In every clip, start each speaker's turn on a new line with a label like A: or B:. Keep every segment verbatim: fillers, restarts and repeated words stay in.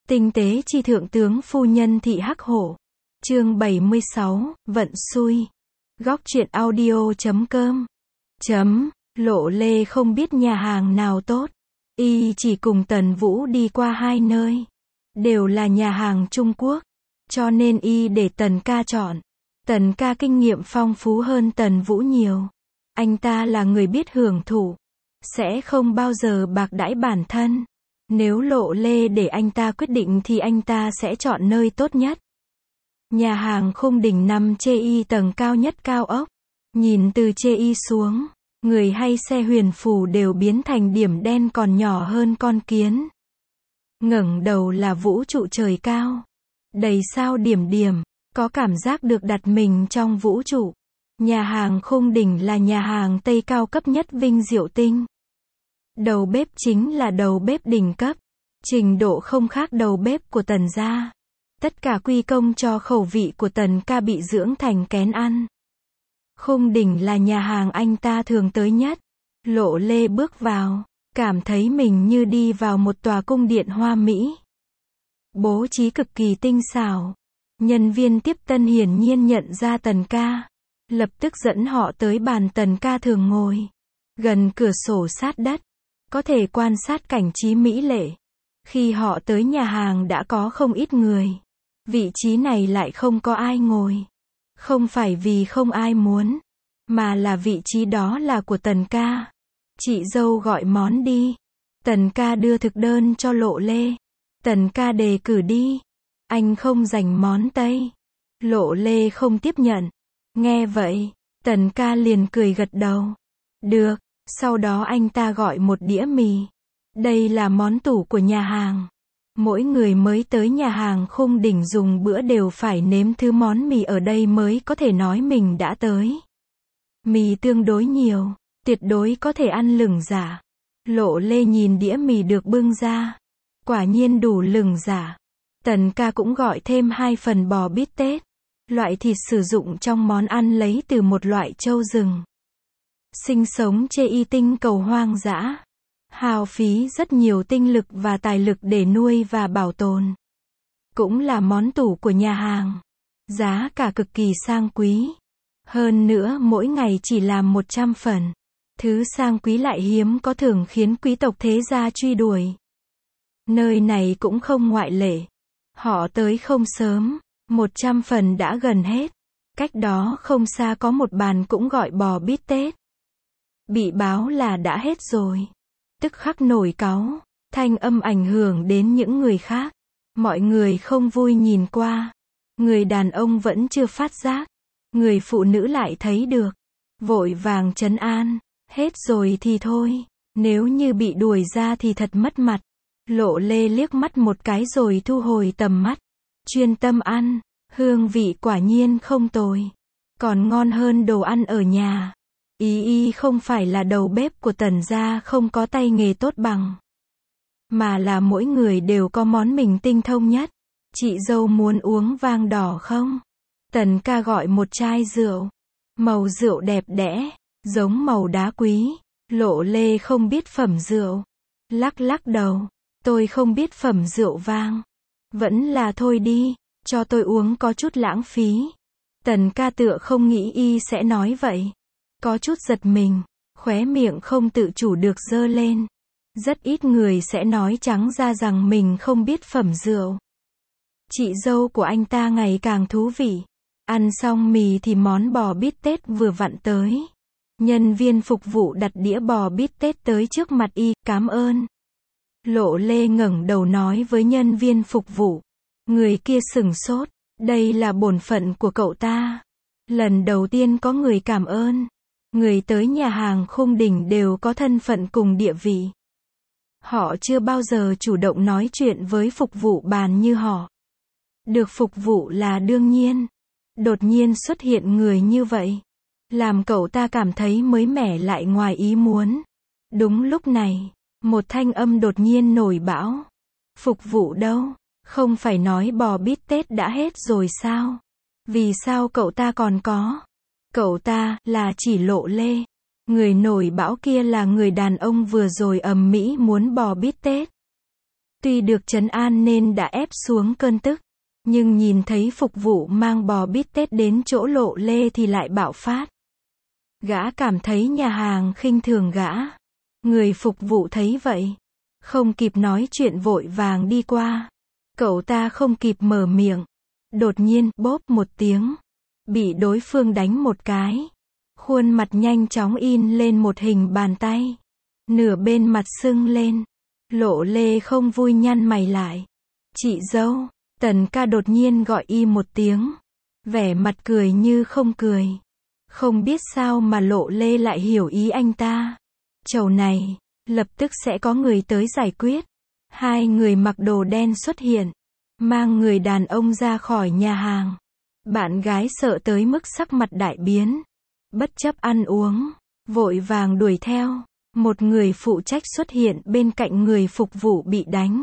A: Tinh tế chi thượng tướng phu nhân thị hắc hổ. Chương bảy mươi sáu, vận xui. Góc truyện audio chấm com. Chấm, Lộ Lê không biết nhà hàng nào tốt. Y chỉ cùng Tần Vũ đi qua hai nơi. Đều là nhà hàng Trung Quốc. Cho nên Y để Tần ca chọn. Tần ca kinh nghiệm phong phú hơn Tần Vũ nhiều. Anh ta là người biết hưởng thụ. Sẽ không bao giờ bạc đãi bản thân. Nếu Lộ Lê để anh ta quyết định thì anh ta sẽ chọn nơi tốt nhất. Nhà hàng Khung Đỉnh nằm chê y tầng cao nhất cao ốc. Nhìn từ chê y xuống, người hay xe huyền phù đều biến thành điểm đen còn nhỏ hơn con kiến. Ngẩng đầu là vũ trụ trời cao. Đầy sao điểm điểm, có cảm giác được đặt mình trong vũ trụ. Nhà hàng Khung Đỉnh là nhà hàng Tây cao cấp nhất Vinh Diệu Tinh. Đầu bếp chính là đầu bếp đỉnh cấp. Trình độ không khác đầu bếp của Tần gia. Tất cả quy công cho khẩu vị của Tần ca bị dưỡng thành kén ăn. Khung Đỉnh là nhà hàng anh ta thường tới nhất. Lộ Lê bước vào, cảm thấy mình như đi vào một tòa cung điện hoa mỹ. Bố trí cực kỳ tinh xảo. Nhân viên tiếp tân hiển nhiên nhận ra Tần ca. Lập tức dẫn họ tới bàn Tần ca thường ngồi. Gần cửa sổ sát đất. Có thể quan sát cảnh trí mỹ lệ. Khi họ tới nhà hàng đã có không ít người. Vị trí này lại không có ai ngồi. Không phải vì không ai muốn, mà là vị trí đó là của Tần ca. Chị dâu gọi món đi. Tần ca đưa thực đơn cho Lộ Lê. Tần ca đề cử đi. Anh không dành món Tây. Lộ Lê không tiếp nhận. Nghe vậy, Tần ca liền cười gật đầu. Được. Sau đó anh ta gọi một đĩa mì. Đây là món tủ của nhà hàng. Mỗi người mới tới nhà hàng Khung Đỉnh dùng bữa đều phải nếm thứ món mì ở đây mới có thể nói mình đã tới. Mì tương đối nhiều, tuyệt đối có thể ăn lửng giả. Lộ Lê nhìn đĩa mì được bưng ra. Quả nhiên đủ lửng giả. Tần ca cũng gọi thêm hai phần bò bít tết. Loại thịt sử dụng trong món ăn lấy từ một loại trâu rừng. Sinh sống chê y tinh cầu hoang dã. Hao phí rất nhiều tinh lực và tài lực để nuôi và bảo tồn. Cũng là món tủ của nhà hàng. Giá cả cực kỳ sang quý. Hơn nữa mỗi ngày chỉ làm một trăm phần. Thứ sang quý lại hiếm có thường khiến quý tộc thế gia truy đuổi. Nơi này cũng không ngoại lệ. Họ tới không sớm. một trăm phần đã gần hết. Cách đó không xa có một bàn cũng gọi bò bít tết. Bị báo là đã hết rồi. Tức khắc nổi cáu. Thanh âm ảnh hưởng đến những người khác. Mọi người không vui nhìn qua. Người đàn ông vẫn chưa phát giác. Người phụ nữ lại thấy được. Vội vàng trấn an. Hết rồi thì thôi. Nếu như bị đuổi ra thì thật mất mặt. Lộ Lê liếc mắt một cái rồi thu hồi tầm mắt. Chuyên tâm ăn. Hương vị quả nhiên không tồi. Còn ngon hơn đồ ăn ở nhà. Y y không phải là đầu bếp của Tần gia không có tay nghề tốt bằng. Mà là mỗi người đều có món mình tinh thông nhất. Chị dâu muốn uống vang đỏ không? Tần ca gọi một chai rượu. Màu rượu đẹp đẽ. Giống màu đá quý. Lộ Lê không biết phẩm rượu. Lắc lắc đầu. Tôi không biết phẩm rượu vang. Vẫn là thôi đi. Cho tôi uống có chút lãng phí. Tần ca tựa không nghĩ y sẽ nói vậy. Có chút giật mình, khóe miệng không tự chủ được giơ lên. Rất ít người sẽ nói trắng ra rằng mình không biết phẩm rượu. Chị dâu của anh ta ngày càng thú vị. Ăn xong mì thì món bò bít tết vừa vặn tới. Nhân viên phục vụ đặt đĩa bò bít tết tới trước mặt y, cảm ơn. Lộ Lê ngẩng đầu nói với nhân viên phục vụ. Người kia sửng sốt, đây là bổn phận của cậu ta. Lần đầu tiên có người cảm ơn. Người tới nhà hàng Khung Đỉnh đều có thân phận cùng địa vị. Họ chưa bao giờ chủ động nói chuyện với phục vụ bàn như họ. Được phục vụ là đương nhiên. Đột nhiên xuất hiện người như vậy. Làm cậu ta cảm thấy mới mẻ lại ngoài ý muốn. Đúng lúc này, một thanh âm đột nhiên nổi bão. Phục vụ đâu? Không phải nói bò bít tết đã hết rồi sao? Vì sao cậu ta còn có? Cậu ta là chỉ Lộ Lê. Người nổi bão kia là người đàn ông vừa rồi ầm ĩ muốn bò bít tết. Tuy được trấn an nên đã ép xuống cơn tức, nhưng nhìn thấy phục vụ mang bò bít tết đến chỗ Lộ Lê thì lại bạo phát. Gã cảm thấy nhà hàng khinh thường gã. Người phục vụ thấy vậy, không kịp nói chuyện vội vàng đi qua. Cậu ta không kịp mở miệng. Đột nhiên, bốp một tiếng, bị đối phương đánh một cái. Khuôn mặt nhanh chóng in lên một hình bàn tay. Nửa bên mặt sưng lên. Lộ Lê không vui nhăn mày lại. Chị dâu, Tần ca đột nhiên gọi y một tiếng. Vẻ mặt cười như không cười. Không biết sao mà Lộ Lê lại hiểu ý anh ta. Chầu này, lập tức sẽ có người tới giải quyết. Hai người mặc đồ đen xuất hiện, mang người đàn ông ra khỏi nhà hàng. Bạn gái sợ tới mức sắc mặt đại biến. Bất chấp ăn uống, vội vàng đuổi theo. Một người phụ trách xuất hiện bên cạnh người phục vụ bị đánh.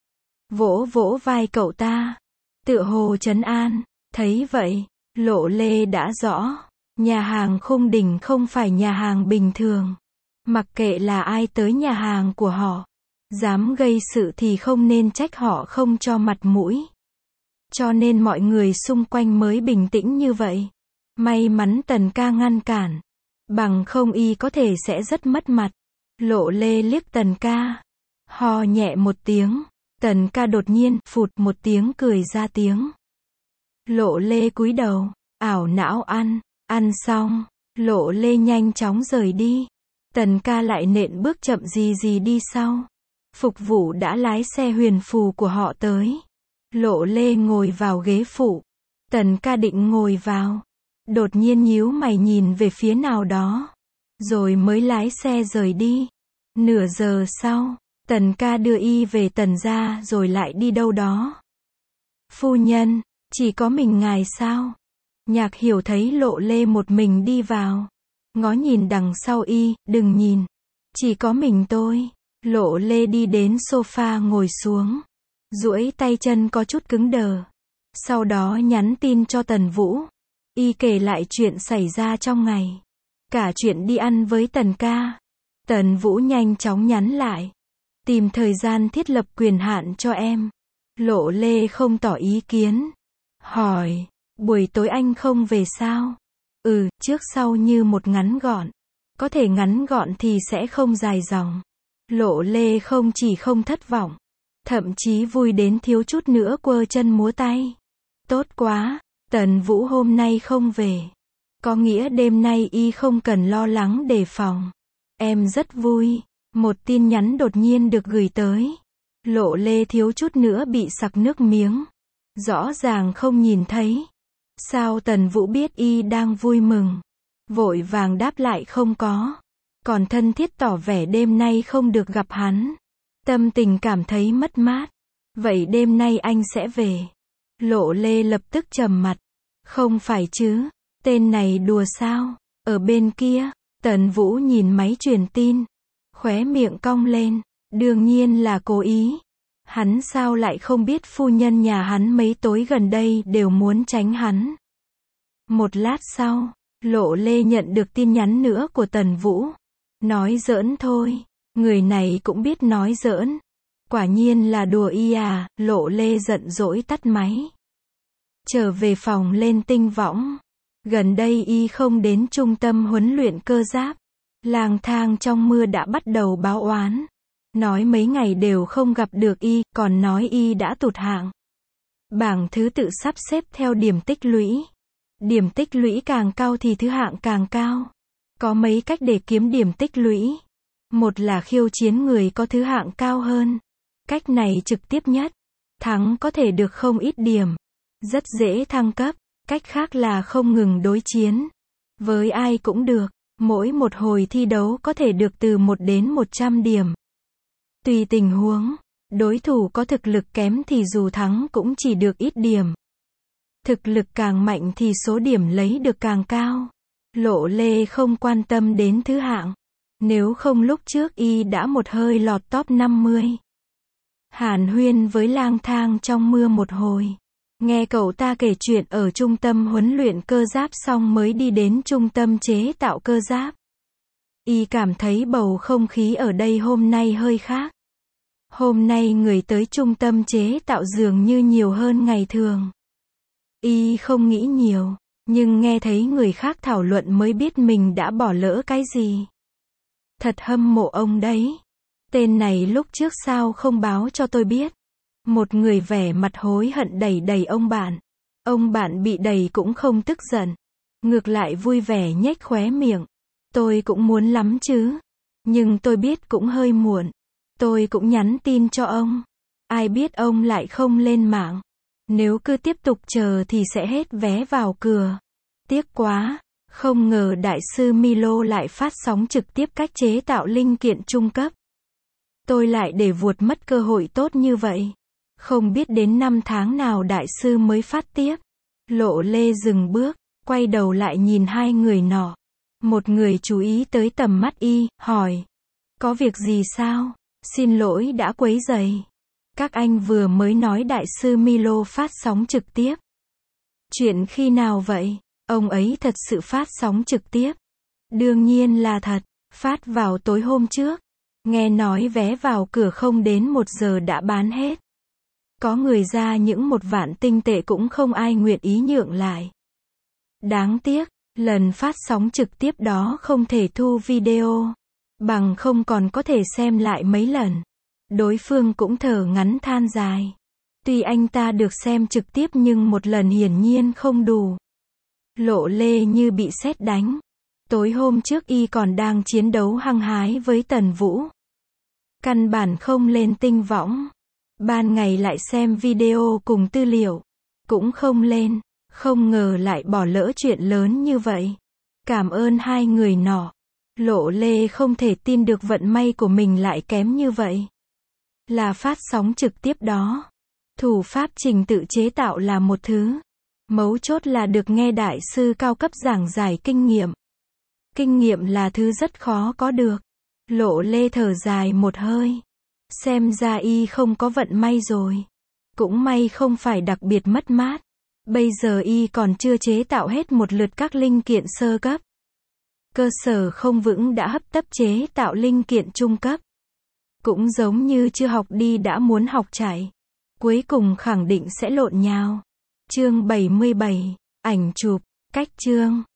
A: Vỗ vỗ vai cậu ta, tựa hồ trấn an. Thấy vậy, Lộ Lê đã rõ. Nhà hàng Khung Đình không phải nhà hàng bình thường. Mặc kệ là ai tới nhà hàng của họ, dám gây sự thì không nên trách họ không cho mặt mũi. Cho nên mọi người xung quanh mới bình tĩnh như vậy. May mắn Tần ca ngăn cản. Bằng không y có thể sẽ rất mất mặt. Lộ Lê liếc Tần ca. Ho nhẹ một tiếng. Tần ca đột nhiên, phụt một tiếng cười ra tiếng. Lộ Lê cúi đầu, ảo não ăn. Ăn xong, Lộ Lê nhanh chóng rời đi. Tần ca lại nện bước chậm gì gì đi sau. Phục vụ đã lái xe huyền phù của họ tới. Lộ Lê ngồi vào ghế phụ. Tần ca định ngồi vào. Đột nhiên nhíu mày nhìn về phía nào đó. Rồi mới lái xe rời đi. Nửa giờ sau, Tần ca đưa y về Tần gia rồi lại đi đâu đó. Phu nhân, chỉ có mình ngài sao? Nhạc Hiểu thấy Lộ Lê một mình đi vào. Ngó nhìn đằng sau y, đừng nhìn. Chỉ có mình tôi. Lộ Lê đi đến sofa ngồi xuống. Duỗi tay chân có chút cứng đờ. Sau đó nhắn tin cho Tần Vũ. Y kể lại chuyện xảy ra trong ngày. Cả chuyện đi ăn với Tần ca. Tần Vũ nhanh chóng nhắn lại. Tìm thời gian thiết lập quyền hạn cho em. Lộ Lê không tỏ ý kiến. Hỏi, buổi tối anh không về sao? Ừ, trước sau như một ngắn gọn. Có thể ngắn gọn thì sẽ không dài dòng. Lộ Lê không chỉ không thất vọng, thậm chí vui đến thiếu chút nữa quơ chân múa tay. Tốt quá, Tần Vũ hôm nay không về. Có nghĩa đêm nay y không cần lo lắng đề phòng. Em rất vui. Một tin nhắn đột nhiên được gửi tới. Lộ Lê thiếu chút nữa bị sặc nước miếng. Rõ ràng không nhìn thấy. Sao Tần Vũ biết y đang vui mừng? Vội vàng đáp lại không có. Còn thân thiết tỏ vẻ đêm nay không được gặp hắn. Tâm tình cảm thấy mất mát. Vậy đêm nay anh sẽ về. Lộ Lê lập tức trầm mặt. Không phải chứ, tên này đùa sao? Ở bên kia, Tần Vũ nhìn máy truyền tin. Khóe miệng cong lên. Đương nhiên là cố ý. Hắn sao lại không biết phu nhân nhà hắn mấy tối gần đây đều muốn tránh hắn. Một lát sau, Lộ Lê nhận được tin nhắn nữa của Tần Vũ. Nói giỡn thôi. Người này cũng biết nói giỡn. Quả nhiên là đùa y à. Lộ Lê giận dỗi tắt máy. Trở về phòng lên tinh võng. Gần đây y không đến trung tâm huấn luyện cơ giáp. Lang thang trong mưa đã bắt đầu báo oán. Nói mấy ngày đều không gặp được y, còn nói y đã tụt hạng. Bảng thứ tự sắp xếp theo điểm tích lũy. Điểm tích lũy càng cao thì thứ hạng càng cao. Có mấy cách để kiếm điểm tích lũy. Một là khiêu chiến người có thứ hạng cao hơn. Cách này trực tiếp nhất. Thắng có thể được không ít điểm. Rất dễ thăng cấp. Cách khác là không ngừng đối chiến. Với ai cũng được. Mỗi một hồi thi đấu có thể được từ một đến một trăm điểm. Tùy tình huống, đối thủ có thực lực kém thì dù thắng cũng chỉ được ít điểm. Thực lực càng mạnh thì số điểm lấy được càng cao. Lộ Lê không quan tâm đến thứ hạng. Nếu không lúc trước y đã một hơi lọt top năm mươi. Hàn huyên với Lang thang trong mưa một hồi. Nghe cậu ta kể chuyện ở trung tâm huấn luyện cơ giáp xong mới đi đến trung tâm chế tạo cơ giáp. Y cảm thấy bầu không khí ở đây hôm nay hơi khác. Hôm nay người tới trung tâm chế tạo dường như nhiều hơn ngày thường. Y không nghĩ nhiều, nhưng nghe thấy người khác thảo luận mới biết mình đã bỏ lỡ cái gì. Thật hâm mộ ông đấy. Tên này lúc trước sao không báo cho tôi biết. Một người vẻ mặt hối hận đẩy đẩy ông bạn. Ông bạn bị đẩy cũng không tức giận. Ngược lại vui vẻ nhếch khóe miệng. Tôi cũng muốn lắm chứ. Nhưng tôi biết cũng hơi muộn. Tôi cũng nhắn tin cho ông. Ai biết ông lại không lên mạng. Nếu cứ tiếp tục chờ thì sẽ hết vé vào cửa. Tiếc quá. Không ngờ đại sư Milo lại phát sóng trực tiếp cách chế tạo linh kiện trung cấp. Tôi lại để vuột mất cơ hội tốt như vậy. Không biết đến năm tháng nào đại sư mới phát tiếp. Lộ Lê dừng bước, quay đầu lại nhìn hai người nọ. Một người chú ý tới tầm mắt y, hỏi. Có việc gì sao? Xin lỗi đã quấy rầy. Các anh vừa mới nói đại sư Milo phát sóng trực tiếp. Chuyện khi nào vậy? Ông ấy thật sự phát sóng trực tiếp. Đương nhiên là thật, phát vào tối hôm trước. Nghe nói vé vào cửa không đến một giờ đã bán hết. Có người ra những một vạn tinh tệ cũng không ai nguyện ý nhượng lại. Đáng tiếc, lần phát sóng trực tiếp đó không thể thu video. Bằng không còn có thể xem lại mấy lần. Đối phương cũng thở ngắn than dài. Tuy anh ta được xem trực tiếp nhưng một lần hiển nhiên không đủ. Lộ Lê như bị sét đánh. Tối hôm trước y còn đang chiến đấu hăng hái với Tần Vũ. Căn bản không lên tinh võng. Ban ngày lại xem video cùng tư liệu. Cũng không lên. Không ngờ lại bỏ lỡ chuyện lớn như vậy. Cảm ơn hai người nọ. Lộ Lê không thể tin được vận may của mình lại kém như vậy. Là phát sóng trực tiếp đó. Thủ pháp trình tự chế tạo là một thứ. Mấu chốt là được nghe đại sư cao cấp giảng giải kinh nghiệm. Kinh nghiệm là thứ rất khó có được. Lộ Lê thở dài một hơi. Xem ra y không có vận may rồi. Cũng may không phải đặc biệt mất mát. Bây giờ y còn chưa chế tạo hết một lượt các linh kiện sơ cấp. Cơ sở không vững đã hấp tấp chế tạo linh kiện trung cấp. Cũng giống như chưa học đi đã muốn học chạy. Cuối cùng khẳng định sẽ lộn nhào. Chương bảy mươi bảy, ảnh chụp, cách chương.